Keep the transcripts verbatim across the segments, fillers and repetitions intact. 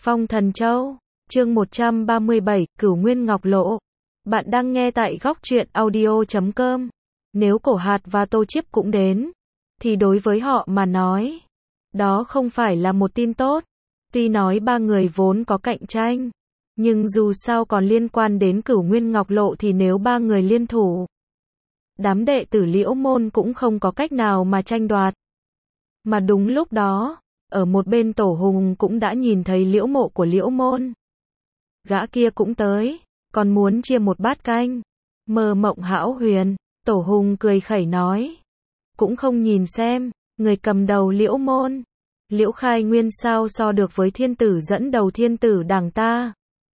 Phong Thần Châu, chương một trăm ba mươi bảy, Cửu Nguyên Ngọc Lộ. Bạn đang nghe tại góc truyện audio chấm com. Nếu Cổ Hạt và Tô Chiếp cũng đến, thì đối với họ mà nói, đó không phải là một tin tốt. Tuy nói ba người vốn có cạnh tranh, nhưng dù sao còn liên quan đến Cửu Nguyên Ngọc Lộ thì nếu ba người liên thủ, đám đệ tử Liễu Môn cũng không có cách nào mà tranh đoạt. Mà đúng lúc đó, ở một bên Tổ Hùng cũng đã nhìn thấy Liễu Mộ của Liễu Môn. Gã kia cũng tới, còn muốn chia một bát canh. Mơ mộng hão huyền, Tổ Hùng cười khẩy nói. Cũng không nhìn xem, người cầm đầu Liễu Môn, Liễu Khai Nguyên sao so được với thiên tử dẫn đầu thiên tử đảng ta.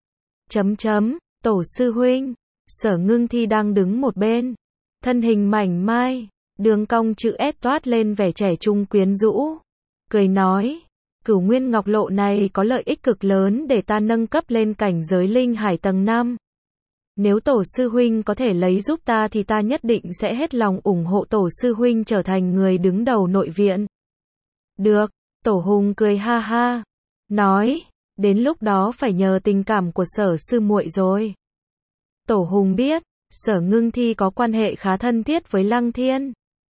Chấm chấm, Tổ sư huynh, Sở Ngưng Thi đang đứng một bên. Thân hình mảnh mai, đường cong chữ S toát lên vẻ trẻ trung quyến rũ. Cười nói, Cửu Nguyên Ngọc Lộ này có lợi ích cực lớn để ta nâng cấp lên cảnh giới linh hải tầng năm. Nếu Tổ sư huynh có thể lấy giúp ta thì ta nhất định sẽ hết lòng ủng hộ Tổ sư huynh trở thành người đứng đầu nội viện. Được, Tổ Hùng cười ha ha, nói, đến lúc đó phải nhờ tình cảm của Sở sư muội rồi. Tổ Hùng biết, Sở Ngưng Thi có quan hệ khá thân thiết với Lăng Thiên.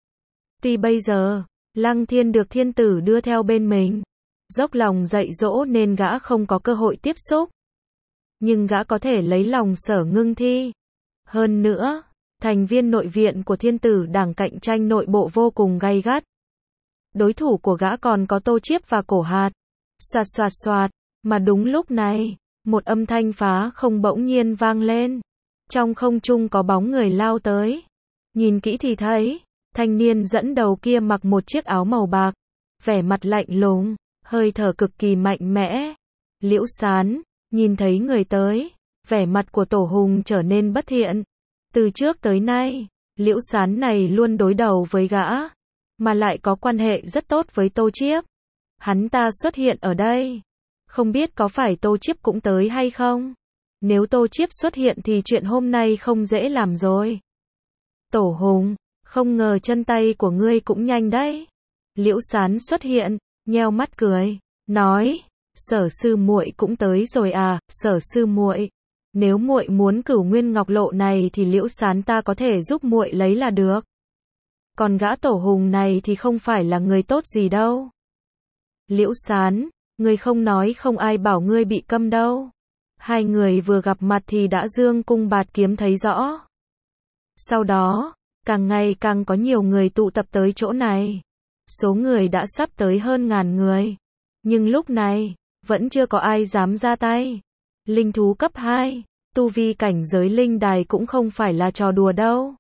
Tuy bây giờ, Lăng Thiên được thiên tử đưa theo bên mình, dốc lòng dạy dỗ nên gã không có cơ hội tiếp xúc. Nhưng gã có thể lấy lòng Sở Ngưng Thi. Hơn nữa, thành viên nội viện của thiên tử đảng cạnh tranh nội bộ vô cùng gay gắt. Đối thủ của gã còn có Tô Chiếp và Cổ Hạt. Xoạt xoạt xoạt, mà đúng lúc này, một âm thanh phá không bỗng nhiên vang lên. Trong không trung có bóng người lao tới. Nhìn kỹ thì thấy, thanh niên dẫn đầu kia mặc một chiếc áo màu bạc, vẻ mặt lạnh lùng, hơi thở cực kỳ mạnh mẽ. Liễu Sán, nhìn thấy người tới, vẻ mặt của Tổ Hùng trở nên bất thiện. Từ trước tới nay, Liễu Sán này luôn đối đầu với gã, mà lại có quan hệ rất tốt với Tô Chiếp. Hắn ta xuất hiện ở đây, không biết có phải Tô Chiếp cũng tới hay không? Nếu Tô Chiếp xuất hiện thì chuyện hôm nay không dễ làm rồi. Tổ Hùng, không ngờ chân tay của ngươi cũng nhanh đấy. Liễu Sán xuất hiện, nheo mắt cười, nói, Sở sư muội cũng tới rồi à? Sở sư muội, nếu muội muốn Cửu Nguyên Ngọc Lộ này thì Liễu Sán ta có thể giúp muội lấy là được. Còn gã Tổ Hùng này thì không phải là người tốt gì đâu. Liễu Sán, ngươi không nói không ai bảo ngươi bị câm đâu. Hai người vừa gặp mặt thì đã dương cung bạt kiếm thấy rõ. Sau đó, càng ngày càng có nhiều người tụ tập tới chỗ này. Số người đã sắp tới hơn ngàn người. Nhưng lúc này, vẫn chưa có ai dám ra tay. Linh thú cấp hai, tu vi cảnh giới linh đài cũng không phải là trò đùa đâu.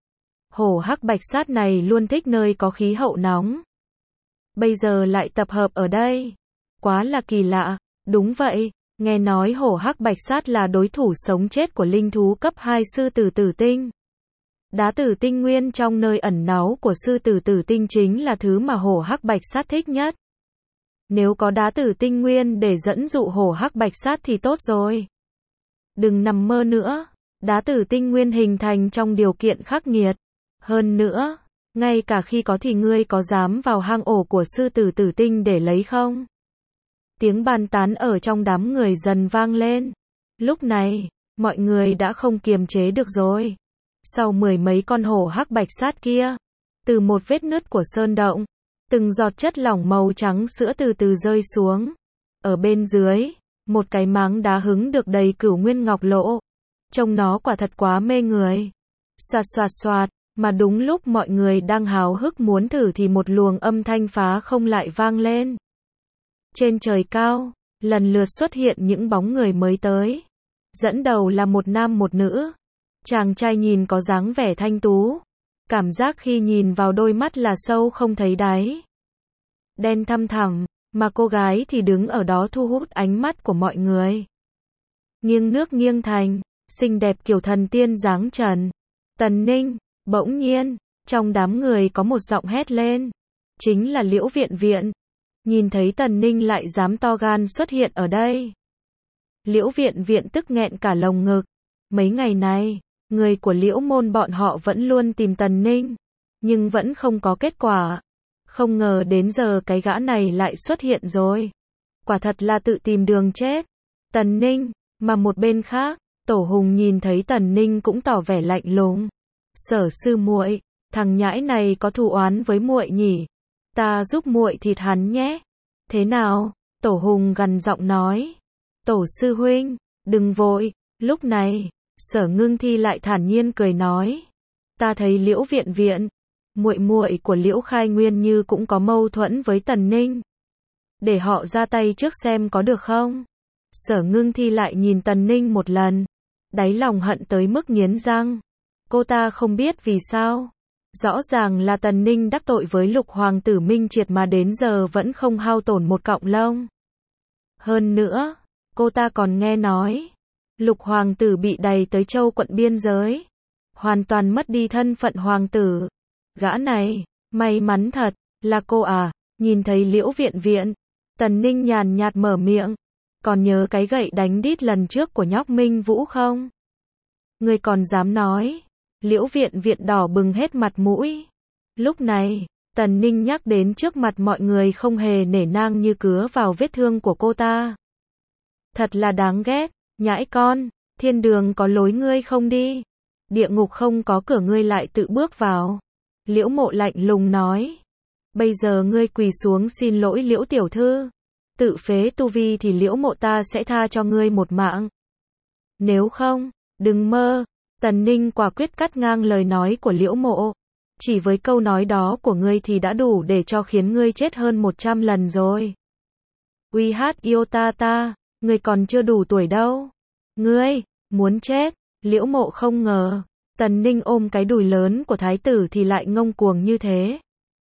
Hổ hắc bạch sát này luôn thích nơi có khí hậu nóng. Bây giờ lại tập hợp ở đây. Quá là kỳ lạ, đúng vậy. Nghe nói hổ hắc bạch sát là đối thủ sống chết của linh thú cấp hai sư tử tử tinh. Đá tử tinh nguyên trong nơi ẩn náu của sư tử tử tinh chính là thứ mà hổ hắc bạch sát thích nhất. Nếu có đá tử tinh nguyên để dẫn dụ hổ hắc bạch sát thì tốt rồi. Đừng nằm mơ nữa, đá tử tinh nguyên hình thành trong điều kiện khắc nghiệt. Hơn nữa, ngay cả khi có thì ngươi có dám vào hang ổ của sư tử tử tinh để lấy không? Tiếng bàn tán ở trong đám người dần vang lên. Lúc này, mọi người đã không kiềm chế được rồi. Sau mười mấy con hổ hắc bạch sát kia, từ một vết nứt của sơn động, từng giọt chất lỏng màu trắng sữa từ từ rơi xuống. Ở bên dưới, một cái máng đá hứng được đầy Cửu Nguyên Ngọc Lộ. Trông nó quả thật quá mê người. Xoạt xoạt xoạt, mà đúng lúc mọi người đang háo hức muốn thử thì một luồng âm thanh phá không lại vang lên. Trên trời cao, lần lượt xuất hiện những bóng người mới tới. Dẫn đầu là một nam một nữ. Chàng trai nhìn có dáng vẻ thanh tú. Cảm giác khi nhìn vào đôi mắt là sâu không thấy đáy. Đen thăm thẳm, mà cô gái thì đứng ở đó thu hút ánh mắt của mọi người. Nghiêng nước nghiêng thành, xinh đẹp kiểu thần tiên dáng trần. Tần Ninh, bỗng nhiên, trong đám người có một giọng hét lên. Chính là Liễu Viện Viện. Nhìn thấy Tần Ninh lại dám to gan xuất hiện ở đây. Liễu Viện Viện tức nghẹn cả lồng ngực. Mấy ngày này, người của Liễu Môn bọn họ vẫn luôn tìm Tần Ninh, nhưng vẫn không có kết quả. Không ngờ đến giờ cái gã này lại xuất hiện rồi. quả thật là tự tìm đường chết. Tần Ninh, mà một bên khác, Tổ Hùng nhìn thấy Tần Ninh cũng tỏ vẻ lạnh lùng. Sở sư muội, thằng nhãi này có thù oán với muội nhỉ? Ta giúp muội thịt hắn nhé. Thế nào? Tổ Hùng gằn giọng nói. Tổ sư huynh, đừng vội. Lúc này, Sở Ngưng Thi lại thản nhiên cười nói. Ta thấy Liễu Viện Viện, muội muội của Liễu Khai Nguyên như cũng có mâu thuẫn với Tần Ninh. Để họ ra tay trước xem có được không? Sở Ngưng Thi lại nhìn Tần Ninh một lần, đáy lòng hận tới mức nghiến răng. Cô ta không biết vì sao. Rõ ràng là Tần Ninh đắc tội với Lục Hoàng tử Minh Triệt mà đến giờ vẫn không hao tổn một cọng lông. Hơn nữa, cô ta còn nghe nói, Lục Hoàng tử bị đày tới Châu quận biên giới, hoàn toàn mất đi thân phận hoàng tử. Gã này, may mắn thật, là cô à, nhìn thấy Liễu Viện Viện. Tần Ninh nhàn nhạt mở miệng, còn nhớ cái gậy đánh đít lần trước của nhóc Minh Vũ không? Ngươi còn dám nói? Liễu Viện Viện đỏ bừng hết mặt mũi. Lúc này, Tần Ninh nhắc đến trước mặt mọi người không hề nể nang như cứa vào vết thương của cô ta. Thật là đáng ghét, nhãi con, thiên đường có lối ngươi không đi, địa ngục không có cửa ngươi lại tự bước vào. Liễu Mộ lạnh lùng nói. Bây giờ ngươi quỳ xuống xin lỗi Liễu tiểu thư, tự phế tu vi thì Liễu Mộ ta sẽ tha cho ngươi một mạng. Nếu không, đừng mơ. Tần Ninh quả quyết cắt ngang lời nói của Liễu Mộ. Chỉ với câu nói đó của ngươi thì đã đủ để cho khiến ngươi chết hơn một trăm lần rồi. Uy hát yêu ta ta, ngươi còn chưa đủ tuổi đâu. Ngươi, muốn chết. Liễu Mộ không ngờ, Tần Ninh ôm cái đùi lớn của thái tử thì lại ngông cuồng như thế.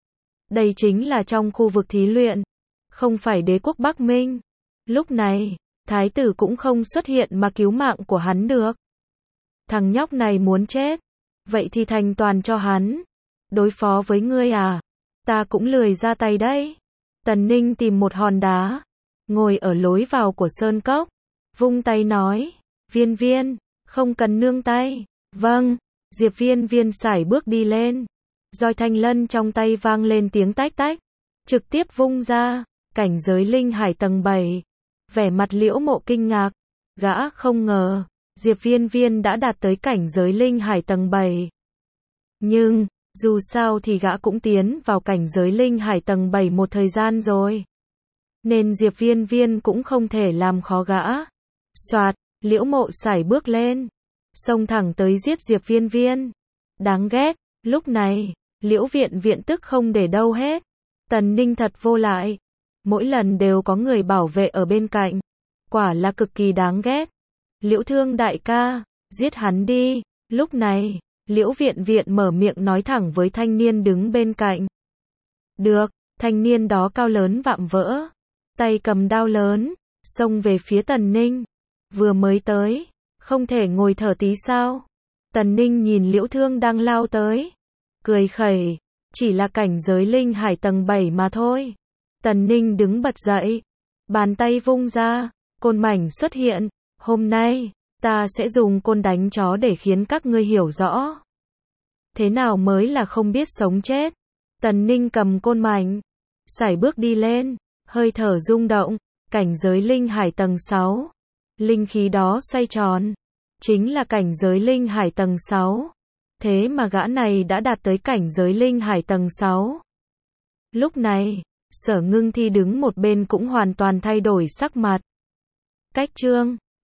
Đây chính là trong khu vực thí luyện, không phải đế quốc Bắc Minh. Lúc này, thái tử cũng không xuất hiện mà cứu mạng của hắn được. Thằng nhóc này muốn chết, vậy thì thành toàn cho hắn. Đối phó với ngươi à? Ta cũng lười ra tay đấy. Tần Ninh tìm một hòn đá, ngồi ở lối vào của sơn cốc, vung tay nói, Viên Viên, không cần nương tay. Vâng. Diệp Viên Viên sải bước đi lên, roi thanh lân trong tay vang lên tiếng tách tách, trực tiếp vung ra, cảnh giới linh hải tầng bảy. Vẻ mặt Liễu Mộ kinh ngạc, gã không ngờ Diệp Viên Viên đã đạt tới cảnh giới linh hải tầng bảy. Nhưng, dù sao thì gã cũng tiến vào cảnh giới linh hải tầng bảy một thời gian rồi, nên Diệp Viên Viên cũng không thể làm khó gã. Soạt, Liễu Mộ sải bước lên, xông thẳng tới giết Diệp Viên Viên. Đáng ghét. Lúc này, Liễu Viện Viện tức không để đâu hết. Tần Ninh thật vô lại, mỗi lần đều có người bảo vệ ở bên cạnh, quả là cực kỳ đáng ghét. Liễu Thương đại ca, giết hắn đi. Lúc này, Liễu Viện Viện mở miệng nói thẳng với thanh niên đứng bên cạnh. Được. Thanh niên đó cao lớn vạm vỡ, tay cầm đao lớn, xông về phía Tần Ninh. Vừa mới tới, không thể ngồi thở tí sao? Tần Ninh nhìn Liễu Thương đang lao tới, cười khẩy, chỉ là cảnh giới linh hải tầng bảy mà thôi. Tần Ninh đứng bật dậy, bàn tay vung ra, côn mảnh xuất hiện. Hôm nay, ta sẽ dùng côn đánh chó để khiến các ngươi hiểu rõ thế nào mới là không biết sống chết. Tần Ninh cầm côn mảnh, sải bước đi lên, hơi thở rung động, cảnh giới linh hải tầng sáu. Linh khí đó xoay tròn, chính là cảnh giới linh hải tầng sáu. Thế mà gã này đã đạt tới cảnh giới linh hải tầng sáu. Lúc này, Sở Ngưng Thi đứng một bên cũng hoàn toàn thay đổi sắc mặt. Cách chương